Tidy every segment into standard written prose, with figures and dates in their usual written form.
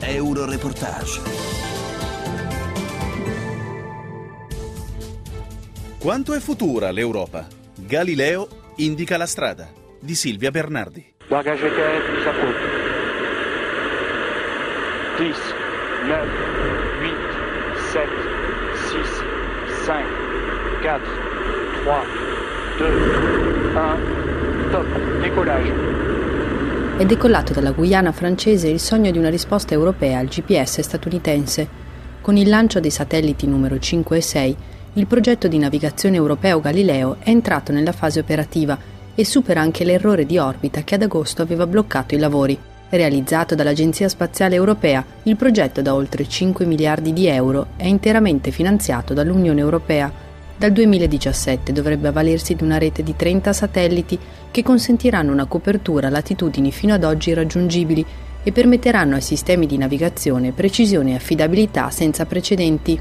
Euroreportage. Quanto è futura l'Europa? Galileo indica la strada, di Silvia Bernardi. Bagage atterré, ça faut. 10, 9, 8, 7, 6, 5, 4, 3, 2, 1, top, décollage. È decollato dalla Guyana francese il sogno di una risposta europea al GPS statunitense. Con il lancio dei satelliti numero 5 e 6, il progetto di navigazione europeo Galileo è entrato nella fase operativa e supera anche l'errore di orbita che ad agosto aveva bloccato i lavori. Realizzato dall'Agenzia Spaziale Europea, il progetto da oltre 5 miliardi di euro è interamente finanziato dall'Unione Europea. Dal 2017 dovrebbe avvalersi di una rete di 30 satelliti che consentiranno una copertura a latitudini fino ad oggi irraggiungibili e permetteranno ai sistemi di navigazione precisione e affidabilità senza precedenti.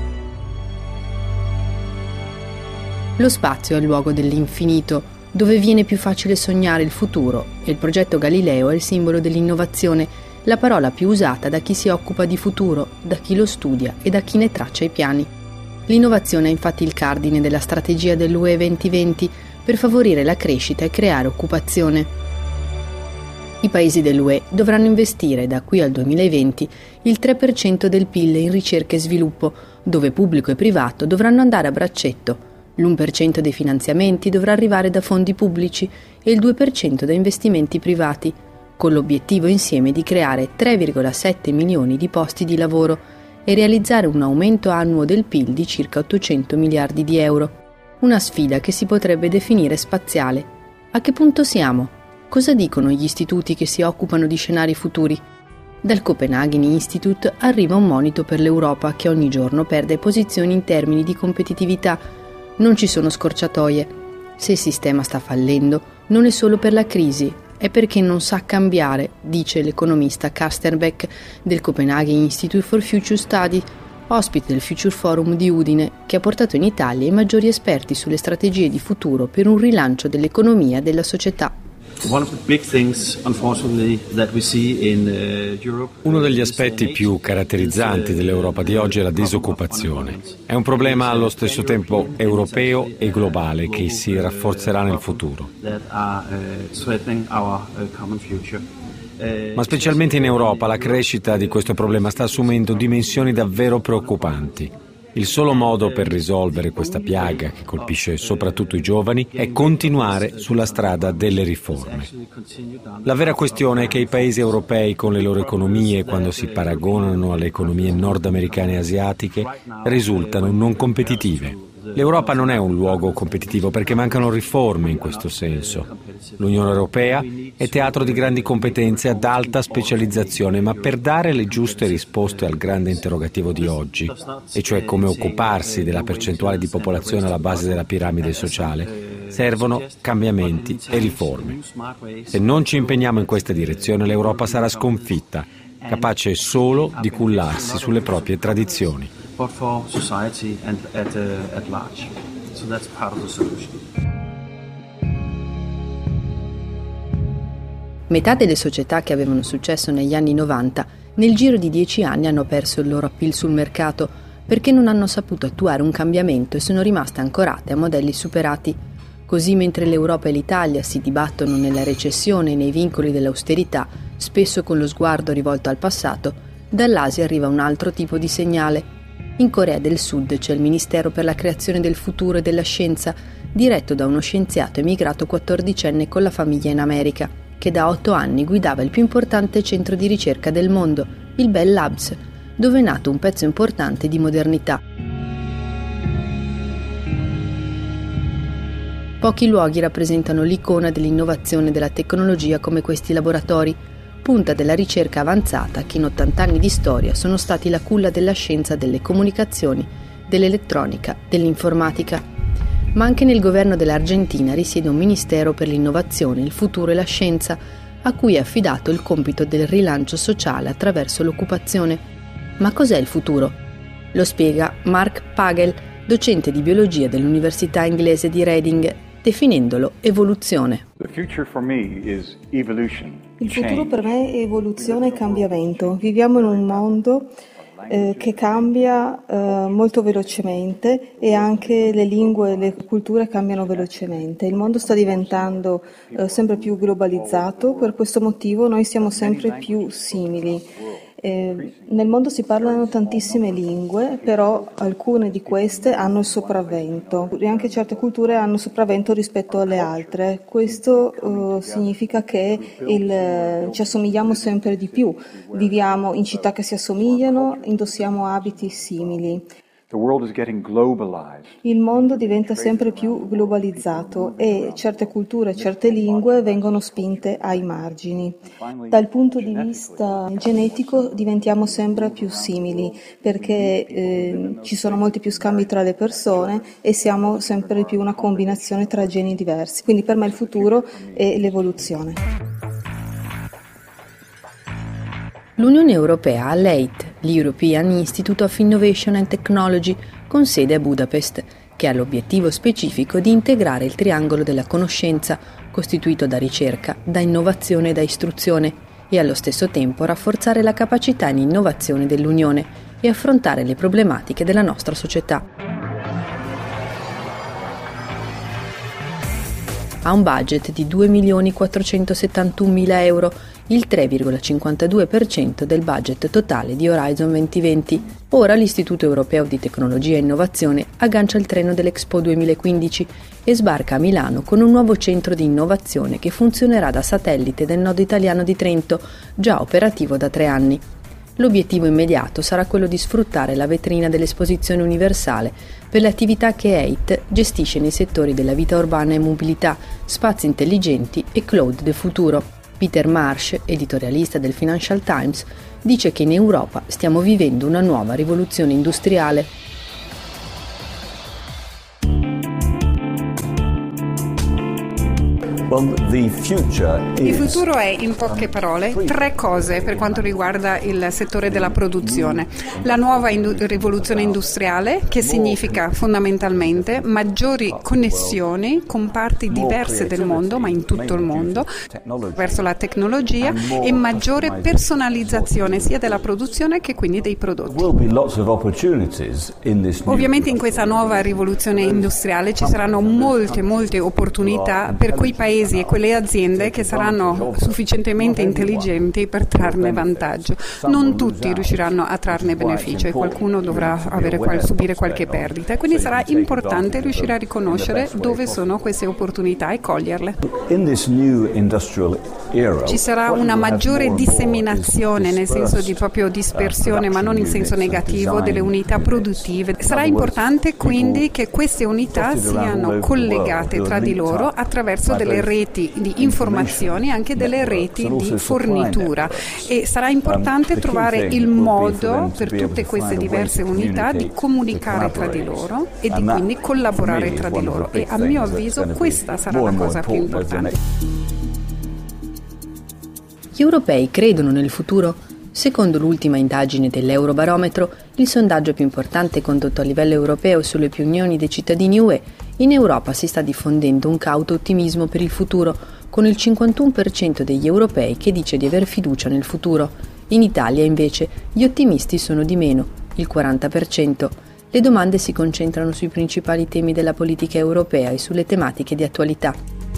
Lo spazio è il luogo dell'infinito, dove viene più facile sognare il futuro, e il progetto Galileo è il simbolo dell'innovazione, la parola più usata da chi si occupa di futuro, da chi lo studia e da chi ne traccia i piani. L'innovazione è infatti il cardine della strategia dell'UE 2020 per favorire la crescita e creare occupazione. I paesi dell'UE dovranno investire da qui al 2020 il 3% del PIL in ricerca e sviluppo, dove pubblico e privato dovranno andare a braccetto. L'1% dei finanziamenti dovrà arrivare da fondi pubblici e il 2% da investimenti privati, con l'obiettivo insieme di creare 3,7 milioni di posti di lavoro e realizzare un aumento annuo del PIL di circa 800 miliardi di euro. Una sfida che si potrebbe definire spaziale. A che punto siamo? Cosa dicono gli istituti che si occupano di scenari futuri? Dal Copenaghen Institute arriva un monito per l'Europa che ogni giorno perde posizioni in termini di competitività. Non ci sono scorciatoie. Se il sistema sta fallendo, non è solo per la crisi, è perché non sa cambiare, dice l'economista Carsten Beck del Copenaghen Institute for Future Study, ospite del Future Forum di Udine, che ha portato in Italia i maggiori esperti sulle strategie di futuro per un rilancio dell'economia e della società. Uno degli aspetti più caratterizzanti dell'Europa di oggi è la disoccupazione. È un problema allo stesso tempo europeo e globale che si rafforzerà nel futuro. Ma specialmente in Europa la crescita di questo problema sta assumendo dimensioni davvero preoccupanti. Il solo modo per risolvere questa piaga che colpisce soprattutto i giovani è continuare sulla strada delle riforme. La vera questione è che i paesi europei con le loro economie, quando si paragonano alle economie nordamericane e asiatiche, risultano non competitive. L'Europa non è un luogo competitivo perché mancano riforme in questo senso. L'Unione Europea è teatro di grandi competenze ad alta specializzazione, ma per dare le giuste risposte al grande interrogativo di oggi, e cioè come occuparsi della percentuale di popolazione alla base della piramide sociale, servono cambiamenti e riforme. Se non ci impegniamo in questa direzione, l'Europa sarà sconfitta, capace solo di cullarsi sulle proprie tradizioni. But for society and at large. So that's part of the solution. Metà delle società che avevano successo negli anni 90 nel giro di 10 anni hanno perso il loro appeal sul mercato perché non hanno saputo attuare un cambiamento e sono rimaste ancorate a modelli superati. Così mentre l'Europa e l'Italia si dibattono nella recessione e nei vincoli dell'austerità, spesso con lo sguardo rivolto al passato, dall'Asia arriva un altro tipo di segnale. In Corea del Sud c'è il Ministero per la creazione del futuro e della scienza, diretto da uno scienziato emigrato 14enne con la famiglia in America, che da 8 anni guidava il più importante centro di ricerca del mondo, il Bell Labs, dove è nato un pezzo importante di modernità. Pochi luoghi rappresentano l'icona dell'innovazione e della tecnologia come questi laboratori, punta della ricerca avanzata che in 80 anni di storia sono stati la culla della scienza delle comunicazioni, dell'elettronica, dell'informatica. Ma anche nel governo dell'Argentina risiede un ministero per l'innovazione, il futuro e la scienza, a cui è affidato il compito del rilancio sociale attraverso l'occupazione. Ma cos'è il futuro? Lo spiega Mark Pagel, docente di biologia dell'Università inglese di Reading, definendolo evoluzione. The future for me is evolution. Il futuro per me è evoluzione e cambiamento. Viviamo in un mondo che cambia molto velocemente e anche le lingue e le culture cambiano velocemente. Il mondo sta diventando sempre più globalizzato, per questo motivo noi siamo sempre più simili. Nel mondo si parlano tantissime lingue, però alcune di queste hanno il sopravvento e anche certe culture hanno sopravvento rispetto alle altre. Questo significa che ci assomigliamo sempre di più, viviamo in città che si assomigliano, indossiamo abiti simili. Il mondo diventa sempre più globalizzato e certe culture, certe lingue vengono spinte ai margini. Dal punto di vista genetico diventiamo sempre più simili perché ci sono molti più scambi tra le persone e siamo sempre più una combinazione tra geni diversi. Quindi per me il futuro è l'evoluzione. L'Unione Europea ha l'EIT, l'European Institute of Innovation and Technology, con sede a Budapest, che ha l'obiettivo specifico di integrare il triangolo della conoscenza, costituito da ricerca, da innovazione e da istruzione, e allo stesso tempo rafforzare la capacità in innovazione dell'Unione e affrontare le problematiche della nostra società. Ha un budget di 2.471.000 euro, il 3,52% del budget totale di Horizon 2020. Ora l'Istituto Europeo di Tecnologia e Innovazione aggancia il treno dell'Expo 2015 e sbarca a Milano con un nuovo centro di innovazione che funzionerà da satellite del nodo italiano di Trento, già operativo da 3 anni. L'obiettivo immediato sarà quello di sfruttare la vetrina dell'Esposizione Universale per le attività che EIT gestisce nei settori della vita urbana e mobilità, spazi intelligenti e cloud del futuro. Peter Marsh, editorialista del Financial Times, dice che in Europa stiamo vivendo una nuova rivoluzione industriale. Il futuro è, in poche parole, 3 cose per quanto riguarda il settore della produzione. La nuova rivoluzione industriale, che significa fondamentalmente maggiori connessioni con parti diverse del mondo, ma in tutto il mondo, verso la tecnologia e maggiore personalizzazione sia della produzione che quindi dei prodotti. Ovviamente in questa nuova rivoluzione industriale ci saranno molte opportunità per quei paesi e quelle aziende che saranno sufficientemente intelligenti per trarne vantaggio. Non tutti riusciranno a trarne beneficio e qualcuno dovrà subire qualche perdita, quindi sarà importante riuscire a riconoscere dove sono queste opportunità e coglierle. Ci sarà una maggiore disseminazione, nel senso di proprio dispersione, ma non in senso negativo, delle unità produttive. Sarà importante quindi che queste unità siano collegate tra di loro attraverso delle reti di informazioni, anche delle reti di fornitura, e sarà importante trovare il modo per tutte queste diverse unità di comunicare tra di loro e di quindi collaborare tra di loro, e a mio avviso questa sarà la cosa più importante. Gli europei credono nel futuro? Secondo l'ultima indagine dell'Eurobarometro, il sondaggio più importante condotto a livello europeo sulle opinioni dei cittadini UE, in Europa si sta diffondendo un cauto ottimismo per il futuro, con il 51% degli europei che dice di aver fiducia nel futuro. In Italia, invece, gli ottimisti sono di meno, il 40%. Le domande si concentrano sui principali temi della politica europea e sulle tematiche di attualità.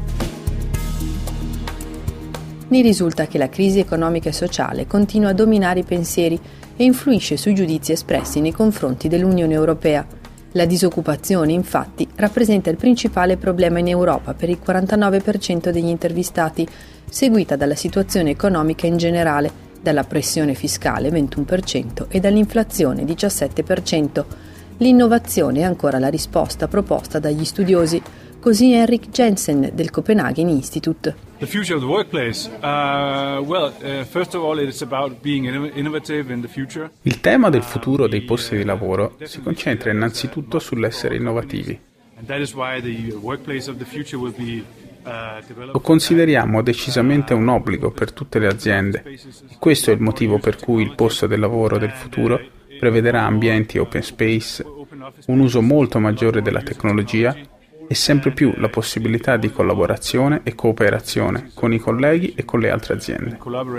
Ne risulta che la crisi economica e sociale continua a dominare i pensieri e influisce sui giudizi espressi nei confronti dell'Unione Europea. La disoccupazione, infatti, rappresenta il principale problema in Europa per il 49% degli intervistati, seguita dalla situazione economica in generale, dalla pressione fiscale 21% e dall'inflazione 17%. L'innovazione è ancora la risposta proposta dagli studiosi. Così Henrik Jensen del Copenhagen Institute. The future of the workplace. First of all, it's about being innovative in the future. Il tema del futuro dei posti di lavoro si concentra innanzitutto sull'essere innovativi. And that is why the workplace of the future will be Lo consideriamo decisamente un obbligo per tutte le aziende. Questo è il motivo per cui il posto del lavoro del futuro prevederà ambienti open space, un uso molto maggiore della tecnologia e sempre più la possibilità di collaborazione e cooperazione con i colleghi e con le altre aziende.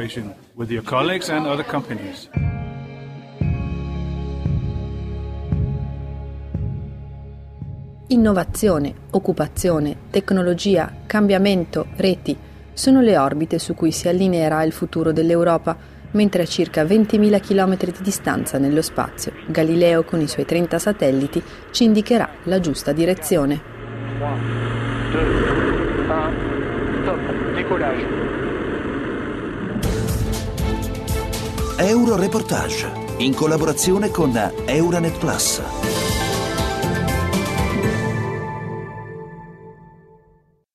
Innovazione, occupazione, tecnologia, cambiamento, reti sono le orbite su cui si allineerà il futuro dell'Europa, mentre a circa 20.000 km di distanza nello spazio, Galileo con i suoi 30 satelliti ci indicherà la giusta direzione. 3, 2, 1, stop, décollage. Euroreportage, in collaborazione con Euranet Plus.